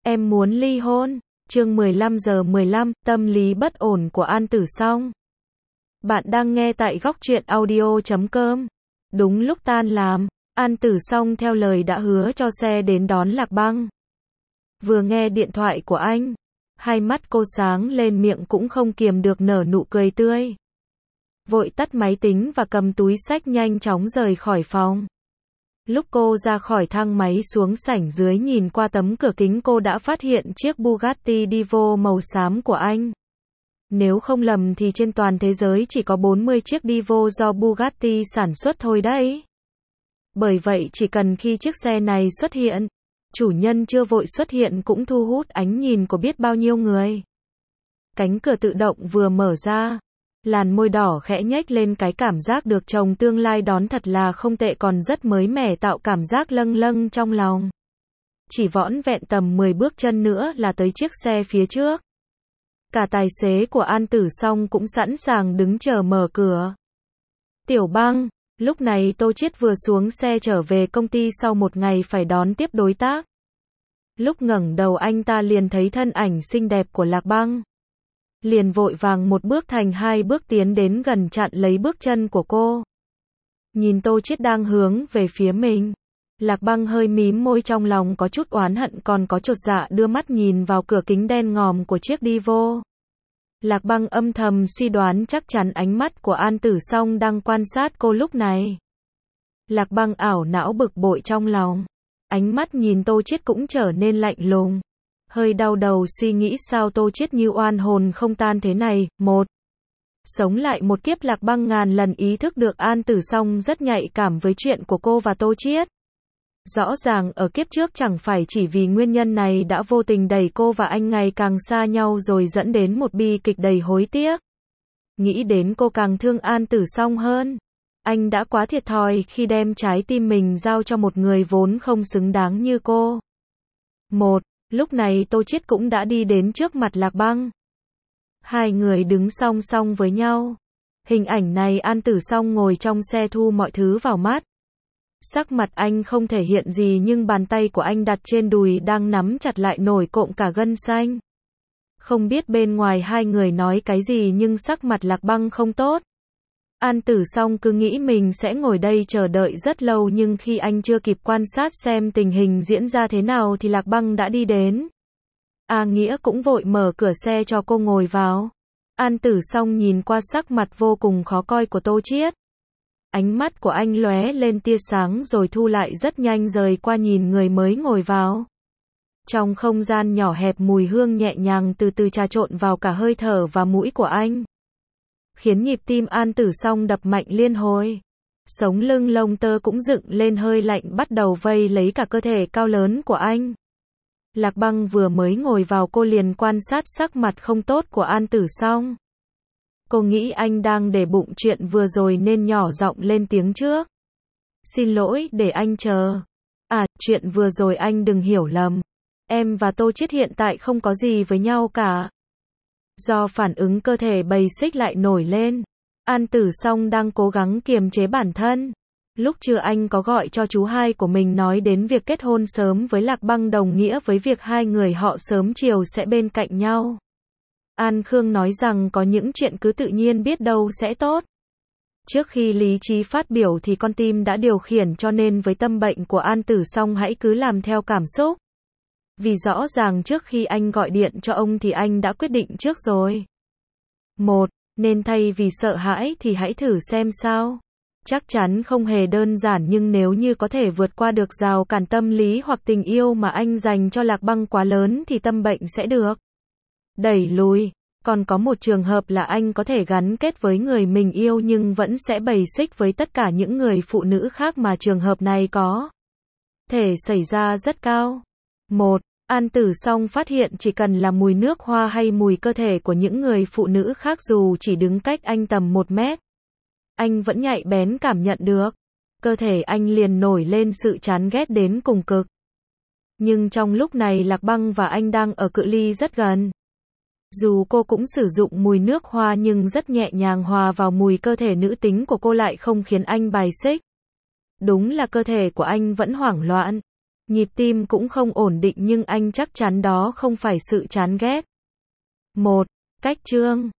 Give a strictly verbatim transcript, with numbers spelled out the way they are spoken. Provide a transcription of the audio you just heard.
Em muốn ly hôn. Chương mười lăm giờ mười lăm, tâm lý bất ổn của An Tử Song. Bạn đang nghe tại góc truyện audio chấm com. Đúng lúc tan làm, An Tử Song theo lời đã hứa cho xe đến đón Lạc Băng. Vừa nghe điện thoại của anh, hai mắt cô sáng lên, miệng cũng không kiềm được nở nụ cười tươi. Vội tắt máy tính và cầm túi xách nhanh chóng rời khỏi phòng. Lúc cô ra khỏi thang máy xuống sảnh dưới nhìn qua tấm cửa kính, cô đã phát hiện chiếc Bugatti Divo màu xám của anh. Nếu không lầm thì trên toàn thế giới chỉ có bốn mươi chiếc Divo do Bugatti sản xuất thôi đấy. Bởi vậy chỉ cần khi chiếc xe này xuất hiện, chủ nhân chưa vội xuất hiện cũng thu hút ánh nhìn của biết bao nhiêu người. Cánh cửa tự động vừa mở ra, làn môi đỏ khẽ nhếch lên, cái cảm giác được chồng tương lai đón thật là không tệ, còn rất mới mẻ, tạo cảm giác lâng lâng trong lòng. Chỉ vỏn vẹn tầm mười bước chân nữa là tới chiếc xe phía trước. Cả tài xế của An Tử Song cũng sẵn sàng đứng chờ mở cửa. Tiểu Băng, lúc này Tô Chiết vừa xuống xe trở về công ty sau một ngày phải đón tiếp đối tác. Lúc ngẩng đầu anh ta liền thấy thân ảnh xinh đẹp của Lạc Băng. Liền vội vàng một bước thành hai bước tiến đến gần chặn lấy bước chân của cô. Nhìn Tô Chiết đang hướng về phía mình, Lạc Băng hơi mím môi, trong lòng có chút oán hận còn có chột dạ, đưa mắt nhìn vào cửa kính đen ngòm của chiếc Divo. Lạc Băng âm thầm suy đoán chắc chắn ánh mắt của An Tử Song đang quan sát cô lúc này. Lạc Băng ảo não bực bội trong lòng, ánh mắt nhìn Tô Chiết cũng trở nên lạnh lùng. Hơi đau đầu suy nghĩ sao Tô Chiết như oan hồn không tan thế này. Một, sống lại một kiếp. Lạc Băng ngàn lần ý thức được An Tử Song rất nhạy cảm với chuyện của cô và Tô Chiết. Rõ ràng ở kiếp trước chẳng phải chỉ vì nguyên nhân này đã vô tình đẩy cô và anh ngày càng xa nhau rồi dẫn đến một bi kịch đầy hối tiếc. Nghĩ đến cô càng thương An Tử Song hơn. Anh đã quá thiệt thòi khi đem trái tim mình giao cho một người vốn không xứng đáng như cô. Một, lúc này Tô Chiết cũng đã đi đến trước mặt Lạc Băng. Hai người đứng song song với nhau. Hình ảnh này An Tử Song ngồi trong xe thu mọi thứ vào mắt. Sắc mặt anh không thể hiện gì nhưng bàn tay của anh đặt trên đùi đang nắm chặt lại nổi cộm cả gân xanh. Không biết bên ngoài hai người nói cái gì nhưng sắc mặt Lạc Băng không tốt. An Tử Song cứ nghĩ mình sẽ ngồi đây chờ đợi rất lâu, nhưng khi anh chưa kịp quan sát xem tình hình diễn ra thế nào thì Lạc Băng đã đi đến. A Nghĩa cũng vội mở cửa xe cho cô ngồi vào. An Tử Song nhìn qua sắc mặt vô cùng khó coi của Tô Chiết. Ánh mắt của anh lóe lên tia sáng rồi thu lại rất nhanh, rời qua nhìn người mới ngồi vào. Trong không gian nhỏ hẹp, mùi hương nhẹ nhàng từ từ trà trộn vào cả hơi thở và mũi của anh, khiến nhịp tim An Tử Song đập mạnh liên hồi. Sống lưng lông tơ cũng dựng lên, hơi lạnh bắt đầu vây lấy cả cơ thể cao lớn của anh. Lạc Băng vừa mới ngồi vào cô liền quan sát sắc mặt không tốt của An Tử Song. Cô nghĩ anh đang để bụng chuyện vừa rồi nên nhỏ giọng lên tiếng trước. Xin lỗi, để anh chờ. À, chuyện vừa rồi anh đừng hiểu lầm. Em và Tô Chiết hiện tại không có gì với nhau cả. Do phản ứng cơ thể bầy xích lại nổi lên, An Tử Song đang cố gắng kiềm chế bản thân. Lúc trưa anh có gọi cho chú hai của mình nói đến việc kết hôn sớm với Lạc Băng đồng nghĩa với việc hai người họ sớm chiều sẽ bên cạnh nhau. An Khương nói rằng có những chuyện cứ tự nhiên biết đâu sẽ tốt. Trước khi lý trí phát biểu thì con tim đã điều khiển, cho nên với tâm bệnh của An Tử Song hãy cứ làm theo cảm xúc. Vì rõ ràng trước khi anh gọi điện cho ông thì anh đã quyết định trước rồi. Một, nên thay vì sợ hãi thì hãy thử xem sao. Chắc chắn không hề đơn giản, nhưng nếu như có thể vượt qua được rào cản tâm lý hoặc tình yêu mà anh dành cho Lạc Băng quá lớn thì tâm bệnh sẽ được đẩy lùi. Còn có một trường hợp là anh có thể gắn kết với người mình yêu nhưng vẫn sẽ bầy xích với tất cả những người phụ nữ khác, mà trường hợp này có thể xảy ra rất cao. Một, An Tử Song phát hiện chỉ cần là mùi nước hoa hay mùi cơ thể của những người phụ nữ khác, dù chỉ đứng cách anh tầm một mét, anh vẫn nhạy bén cảm nhận được. Cơ thể anh liền nổi lên sự chán ghét đến cùng cực. Nhưng trong lúc này Lạc Băng và anh đang ở cự ly rất gần. Dù cô cũng sử dụng mùi nước hoa nhưng rất nhẹ nhàng hòa vào mùi cơ thể nữ tính của cô lại không khiến anh bài xích. Đúng là cơ thể của anh vẫn hoảng loạn. Nhịp tim cũng không ổn định nhưng anh chắc chắn đó không phải sự chán ghét. một. Cách chương